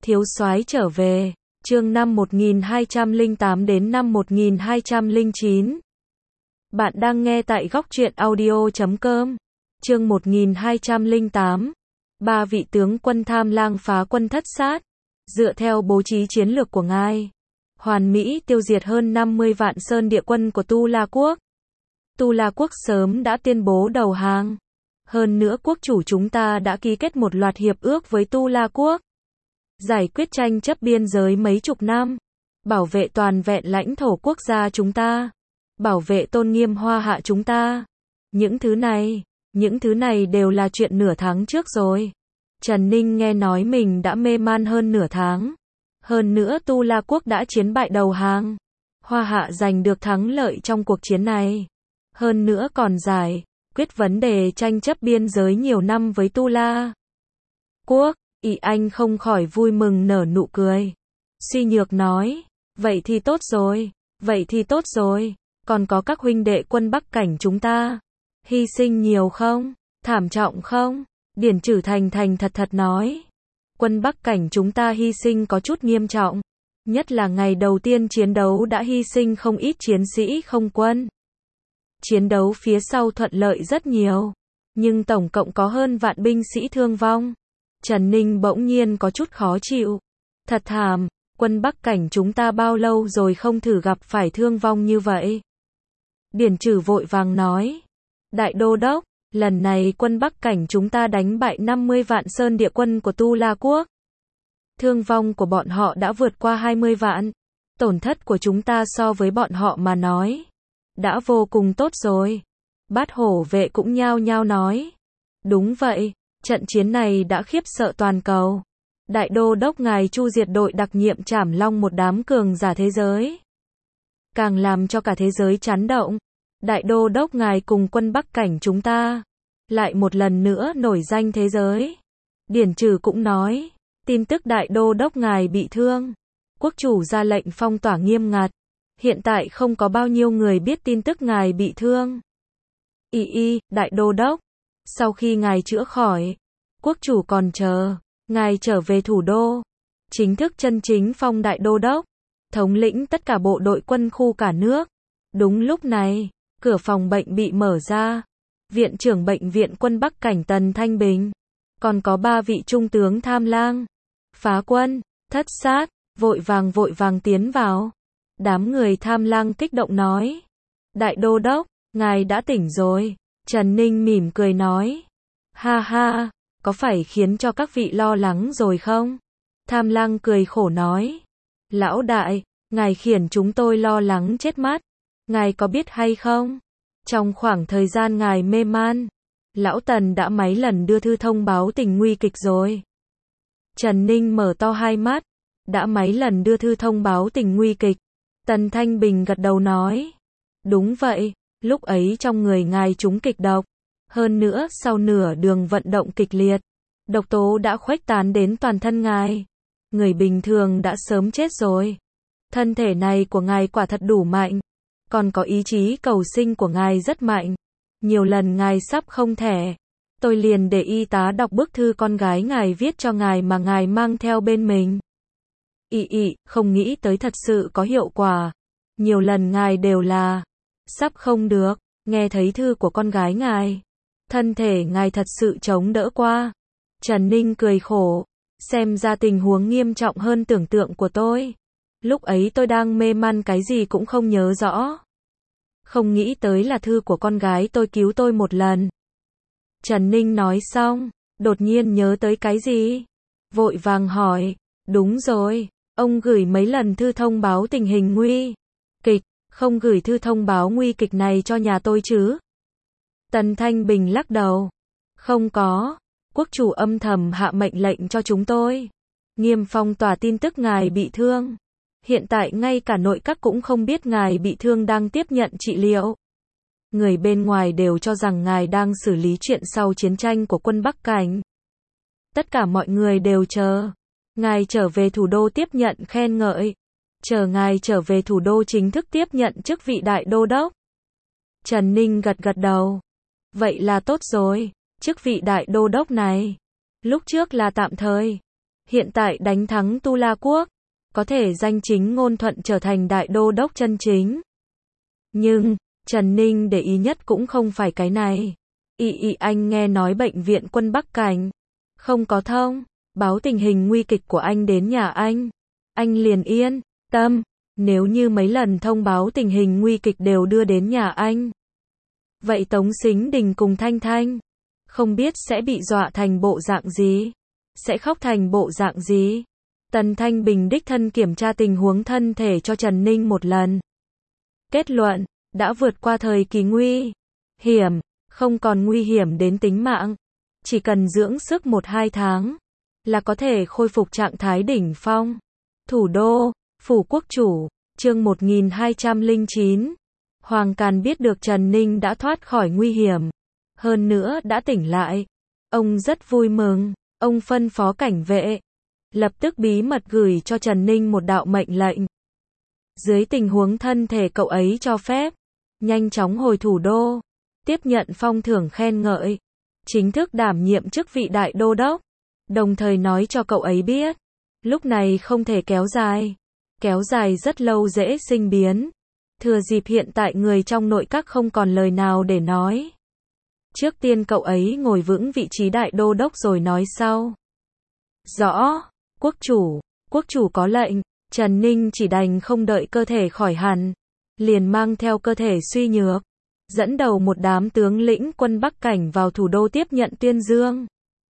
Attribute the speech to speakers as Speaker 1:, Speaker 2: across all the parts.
Speaker 1: Thiếu soái trở về, chương năm 1208 đến năm 1209. Bạn đang nghe tại góc truyện audio.com. Chương 1208. Ba vị tướng quân Tham Lang phá quân Thất Sát. Dựa theo bố trí chiến lược của ngài, hoàn mỹ tiêu diệt hơn 50 vạn sơn địa quân của Tu La Quốc. Tu La Quốc sớm đã tuyên bố đầu hàng. Hơn nữa quốc chủ chúng ta đã ký kết một loạt hiệp ước với Tu La Quốc, giải quyết tranh chấp biên giới mấy chục năm, bảo vệ toàn vẹn lãnh thổ quốc gia chúng ta, bảo vệ tôn nghiêm Hoa Hạ chúng ta. Những thứ này đều là chuyện nửa tháng trước rồi. Trần Ninh nghe nói mình đã mê man hơn nửa tháng. Hơn nữa Tu La Quốc đã chiến bại đầu hàng. Hoa Hạ giành được thắng lợi trong cuộc chiến này. Hơn nữa còn giải quyết vấn đề tranh chấp biên giới nhiều năm với Tu La Quốc. Y Anh không khỏi vui mừng nở nụ cười. Suy Nhược nói, vậy thì tốt rồi, còn có các huynh đệ quân Bắc Cảnh chúng ta, hy sinh nhiều không, thảm trọng không? Điển Trử thành thật nói, quân Bắc Cảnh chúng ta hy sinh có chút nghiêm trọng, nhất là ngày đầu tiên chiến đấu đã hy sinh không ít chiến sĩ không quân. Chiến đấu phía sau thuận lợi rất nhiều, nhưng tổng cộng có hơn vạn binh sĩ thương vong. Trần Ninh bỗng nhiên có chút khó chịu. Thật thảm, quân Bắc Cảnh chúng ta bao lâu rồi không thử gặp phải thương vong như vậy? Điển Trử vội vàng nói, Đại Đô Đốc, lần này quân Bắc Cảnh chúng ta đánh bại 50 vạn sơn địa quân của Tu La Quốc. Thương vong của bọn họ đã vượt qua 20 vạn. Tổn thất của chúng ta so với bọn họ mà nói, đã vô cùng tốt rồi. Bát Hổ vệ cũng nhao nhao nói, đúng vậy. Trận chiến này đã khiếp sợ toàn cầu. Đại Đô Đốc ngài chu diệt đội đặc nhiệm Trảm Long một đám cường giả thế giới, càng làm cho cả thế giới chấn động. Đại Đô Đốc ngài cùng quân Bắc Cảnh chúng ta lại một lần nữa nổi danh thế giới. Điển Trử cũng nói, tin tức Đại Đô Đốc ngài bị thương, quốc chủ ra lệnh phong tỏa nghiêm ngặt. Hiện tại không có bao nhiêu người biết tin tức ngài bị thương. Đại Đô Đốc, sau khi ngài chữa khỏi, quốc chủ còn chờ ngài trở về thủ đô, chính thức chân chính phong Đại Đô Đốc, thống lĩnh tất cả bộ đội quân khu cả nước. Đúng lúc này, cửa phòng bệnh bị mở ra. Viện trưởng bệnh viện quân Bắc Cảnh Tần Thanh Bình, còn có 3 vị trung tướng Tham Lang phá quân Thất Sát, vội vàng tiến vào. Đám người Tham Lang kích động nói, Đại Đô Đốc, ngài đã tỉnh rồi. Trần Ninh mỉm cười nói, ha ha, có phải khiến cho các vị lo lắng rồi không? Tham Lang cười khổ nói, lão đại, ngài khiến chúng tôi lo lắng chết mắt. Ngài có biết hay không? Trong khoảng thời gian ngài mê man, lão Tần đã mấy lần đưa thư thông báo tình nguy kịch rồi. Trần Ninh mở to hai mắt, đã mấy lần đưa thư thông báo tình nguy kịch. Tần Thanh Bình gật đầu nói, đúng vậy, lúc ấy trong người ngài trúng kịch độc. Hơn nữa sau nửa đường vận động kịch liệt, độc tố đã khuếch tán đến toàn thân ngài. Người bình thường đã sớm chết rồi. Thân thể này của ngài quả thật đủ mạnh. Còn có ý chí cầu sinh của ngài rất mạnh. Nhiều lần ngài sắp không thể, tôi liền để y tá đọc bức thư con gái ngài viết cho ngài mà ngài mang theo bên mình. Không nghĩ tới thật sự có hiệu quả. Nhiều lần ngài đều là sắp không được, nghe thấy thư của con gái ngài, thân thể ngài thật sự chống đỡ qua. Trần Ninh cười khổ, xem ra tình huống nghiêm trọng hơn tưởng tượng của tôi. Lúc ấy tôi đang mê man cái gì cũng không nhớ rõ. Không nghĩ tới là thư của con gái tôi cứu tôi một lần. Trần Ninh nói xong, đột nhiên nhớ tới cái gì, vội vàng hỏi, đúng rồi, ông gửi mấy lần thư thông báo tình hình nguy kịch, không gửi thư thông báo nguy kịch này cho nhà tôi chứ? Tần Thanh Bình lắc đầu, không có, quốc chủ âm thầm hạ mệnh lệnh cho chúng tôi nghiêm phong tỏa tin tức ngài bị thương. Hiện tại ngay cả nội các cũng không biết ngài bị thương đang tiếp nhận trị liệu. Người bên ngoài đều cho rằng ngài đang xử lý chuyện sau chiến tranh của quân Bắc Cảnh. Tất cả mọi người đều chờ ngài trở về thủ đô tiếp nhận khen ngợi. Chờ ngài trở về thủ đô chính thức tiếp nhận chức vị Đại Đô Đốc. Trần Ninh gật đầu. Vậy là tốt rồi, chức vị Đại Đô Đốc này lúc trước là tạm thời, hiện tại đánh thắng Tu La Quốc, có thể danh chính ngôn thuận trở thành đại đô đốc chân chính. Nhưng, Trần Ninh để ý nhất cũng không phải cái này. Anh nghe nói bệnh viện quân Bắc Cảnh không có thông báo tình hình nguy kịch của anh đến nhà anh liền yên tâm. Nếu như mấy lần thông báo tình hình nguy kịch đều đưa đến nhà anh, vậy Tống Sính Đình cùng Thanh Thanh không biết sẽ bị dọa thành bộ dạng gì, sẽ khóc thành bộ dạng gì. Tần Thanh Bình đích thân kiểm tra tình huống thân thể cho Trần Ninh một lần. Kết luận, đã vượt qua thời kỳ nguy hiểm, không còn nguy hiểm đến tính mạng. Chỉ cần dưỡng sức 1-2 tháng, là có thể khôi phục trạng thái đỉnh phong. Thủ đô, phủ quốc chủ, chương 1209. Hoàng Càn biết được Trần Ninh đã thoát khỏi nguy hiểm, hơn nữa đã tỉnh lại. Ông rất vui mừng, ông phân phó cảnh vệ, lập tức bí mật gửi cho Trần Ninh một đạo mệnh lệnh. Dưới tình huống thân thể cậu ấy cho phép, nhanh chóng hồi thủ đô, tiếp nhận phong thưởng khen ngợi, chính thức đảm nhiệm chức vị đại đô đốc, đồng thời nói cho cậu ấy biết, lúc này không thể kéo dài rất lâu dễ sinh biến. Thừa dịp hiện tại người trong nội các không còn lời nào để nói, trước tiên cậu ấy ngồi vững vị trí đại đô đốc rồi nói sau. Rõ, quốc chủ có lệnh. Trần Ninh chỉ đành không đợi cơ thể khỏi hẳn, liền mang theo cơ thể suy nhược, dẫn đầu một đám tướng lĩnh quân Bắc Cảnh vào thủ đô tiếp nhận tuyên dương.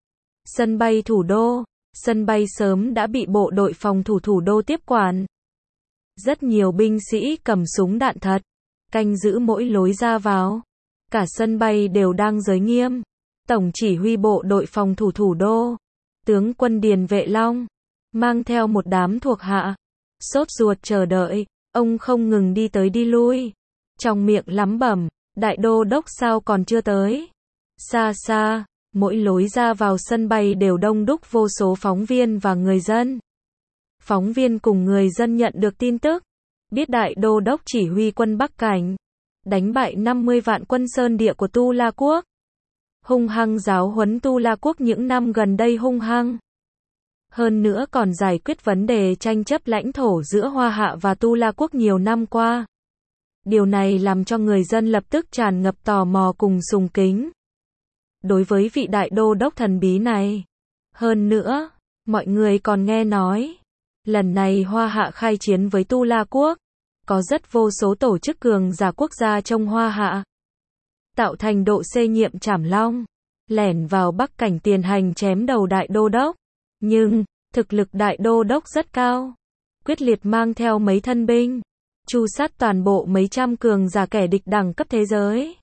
Speaker 1: Sân bay thủ đô, sân bay sớm đã bị bộ đội phòng thủ thủ đô tiếp quản. Rất nhiều binh sĩ cầm súng đạn thật, canh giữ mỗi lối ra vào. Cả sân bay đều đang giới nghiêm. Tổng chỉ huy bộ đội phòng thủ thủ đô, tướng quân Điền Vệ Long, mang theo một đám thuộc hạ, sốt ruột chờ đợi. Ông không ngừng đi tới đi lui, trong miệng lẩm bẩm, đại đô đốc sao còn chưa tới. Xa xa, mỗi lối ra vào sân bay đều đông đúc vô số phóng viên và người dân. Phóng viên cùng người dân nhận được tin tức, biết đại đô đốc chỉ huy quân Bắc Cảnh đánh bại 50 vạn quân sơn địa của Tu La Quốc, hung hăng giáo huấn Tu La Quốc những năm gần đây hung hăng. Hơn nữa còn giải quyết vấn đề tranh chấp lãnh thổ giữa Hoa Hạ và Tu La Quốc nhiều năm qua. Điều này làm cho người dân lập tức tràn ngập tò mò cùng sùng kính đối với vị đại đô đốc thần bí này. Hơn nữa, mọi người còn nghe nói, lần này Hoa Hạ khai chiến với Tu La Quốc, có rất vô số tổ chức cường giả quốc gia trong Hoa Hạ, tạo thành độ xê nhiệm Trảm Long, lẻn vào Bắc Cảnh tiền hành chém đầu đại đô đốc. Nhưng, thực lực đại đô đốc rất cao, quyết liệt mang theo mấy thân binh, tru sát toàn bộ mấy trăm cường giả kẻ địch đẳng cấp thế giới.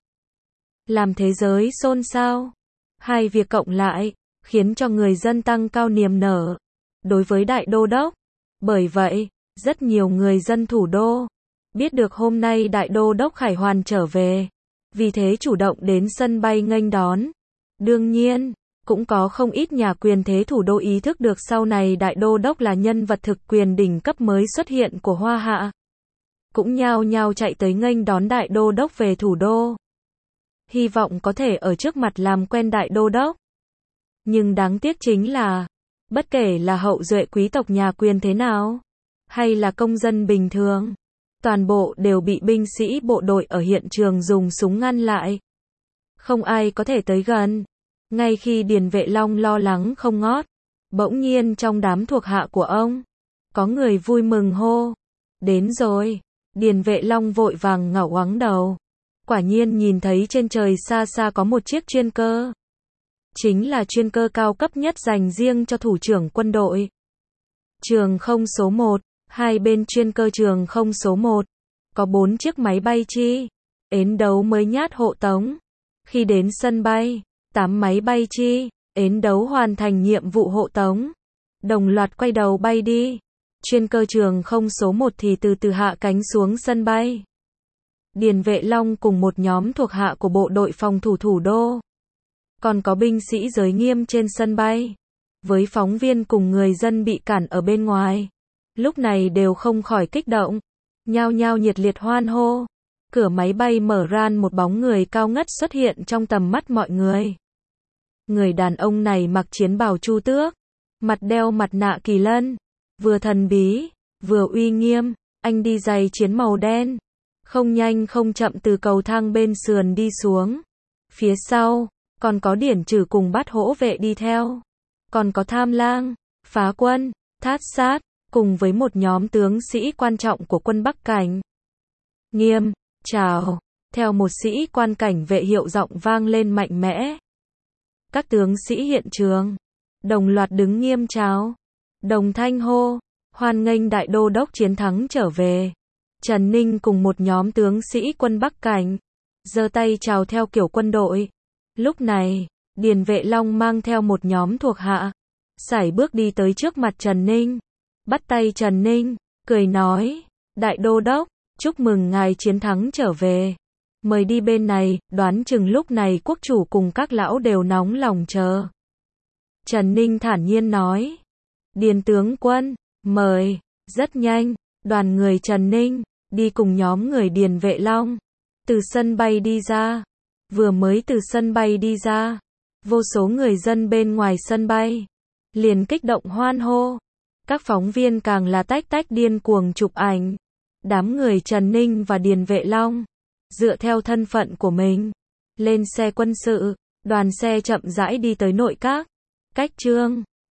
Speaker 1: Làm thế giới xôn xao. Hai việc cộng lại, khiến cho người dân tăng cao niềm nở đối với đại đô đốc. Bởi vậy, rất nhiều người dân thủ đô biết được hôm nay đại đô đốc khải hoàn trở về, vì thế chủ động đến sân bay nghênh đón. Đương nhiên, cũng có không ít nhà quyền thế thủ đô ý thức được sau này đại đô đốc là nhân vật thực quyền đỉnh cấp mới xuất hiện của Hoa Hạ, cũng nhao nhao chạy tới nghênh đón đại đô đốc về thủ đô, hy vọng có thể ở trước mặt làm quen đại đô đốc. Nhưng đáng tiếc chính là, bất kể là hậu duệ quý tộc nhà quyền thế nào, hay là công dân bình thường, toàn bộ đều bị binh sĩ bộ đội ở hiện trường dùng súng ngăn lại. Không ai có thể tới gần. Ngay khi Điền Vệ Long lo lắng không ngớt, bỗng nhiên trong đám thuộc hạ của ông, có người vui mừng hô, đến rồi. Điền Vệ Long vội vàng ngẩng ngoáng đầu, quả nhiên nhìn thấy trên trời xa xa có một chiếc chuyên cơ. Chính là chuyên cơ cao cấp nhất dành riêng cho thủ trưởng quân đội. Trường không số 1, hai bên chuyên cơ trường không số 1, có 4 chiếc máy bay chi ến đấu mới nhát hộ tống. Khi đến sân bay, 8 máy bay chi ến đấu hoàn thành nhiệm vụ hộ tống, đồng loạt quay đầu bay đi. Chuyên cơ trường không số 1 thì từ từ hạ cánh xuống sân bay. Điền Vệ Long cùng một nhóm thuộc hạ của bộ đội phòng thủ thủ đô, còn có binh sĩ giới nghiêm trên sân bay, với phóng viên cùng người dân bị cản ở bên ngoài, lúc này đều không khỏi kích động, nhao nhao nhiệt liệt hoan hô. Cửa máy bay mở ra, một bóng người cao ngất xuất hiện trong tầm mắt mọi người. Người đàn ông này mặc chiến bào chu tước, mặt đeo mặt nạ kỳ lân, vừa thần bí, vừa uy nghiêm, anh đi giày chiến màu đen, không nhanh không chậm từ cầu thang bên sườn đi xuống. Phía sau, còn có Điển Trừ cùng Bát Hỗ Vệ đi theo. Còn có Tham Lang, Phá Quân, Thát Sát, cùng với một nhóm tướng sĩ quan trọng của quân Bắc Cảnh. Nghiêm, chào, theo một sĩ quan cảnh vệ hiệu giọng vang lên mạnh mẽ. Các tướng sĩ hiện trường, đồng loạt đứng nghiêm chào, đồng thanh hô, hoan nghênh đại đô đốc chiến thắng trở về. Trần Ninh cùng một nhóm tướng sĩ quân Bắc Cảnh, giơ tay chào theo kiểu quân đội. Lúc này, Điền Vệ Long mang theo một nhóm thuộc hạ, sải bước đi tới trước mặt Trần Ninh, bắt tay Trần Ninh, cười nói, đại đô đốc, chúc mừng ngài chiến thắng trở về. Mời đi bên này, đoán chừng lúc này quốc chủ cùng các lão đều nóng lòng chờ. Trần Ninh thản nhiên nói, Điền tướng quân, mời. Rất nhanh, đoàn người Trần Ninh, đi cùng nhóm người Điền Vệ Long, từ sân bay đi ra. Vừa mới từ sân bay đi ra, vô số người dân bên ngoài sân bay liền kích động hoan hô. Các phóng viên càng là tách tách điên cuồng chụp ảnh. Đám người Trần Ninh và Điền Vệ Long, dựa theo thân phận của mình, lên xe quân sự, đoàn xe chậm rãi đi tới nội các. Cách Trương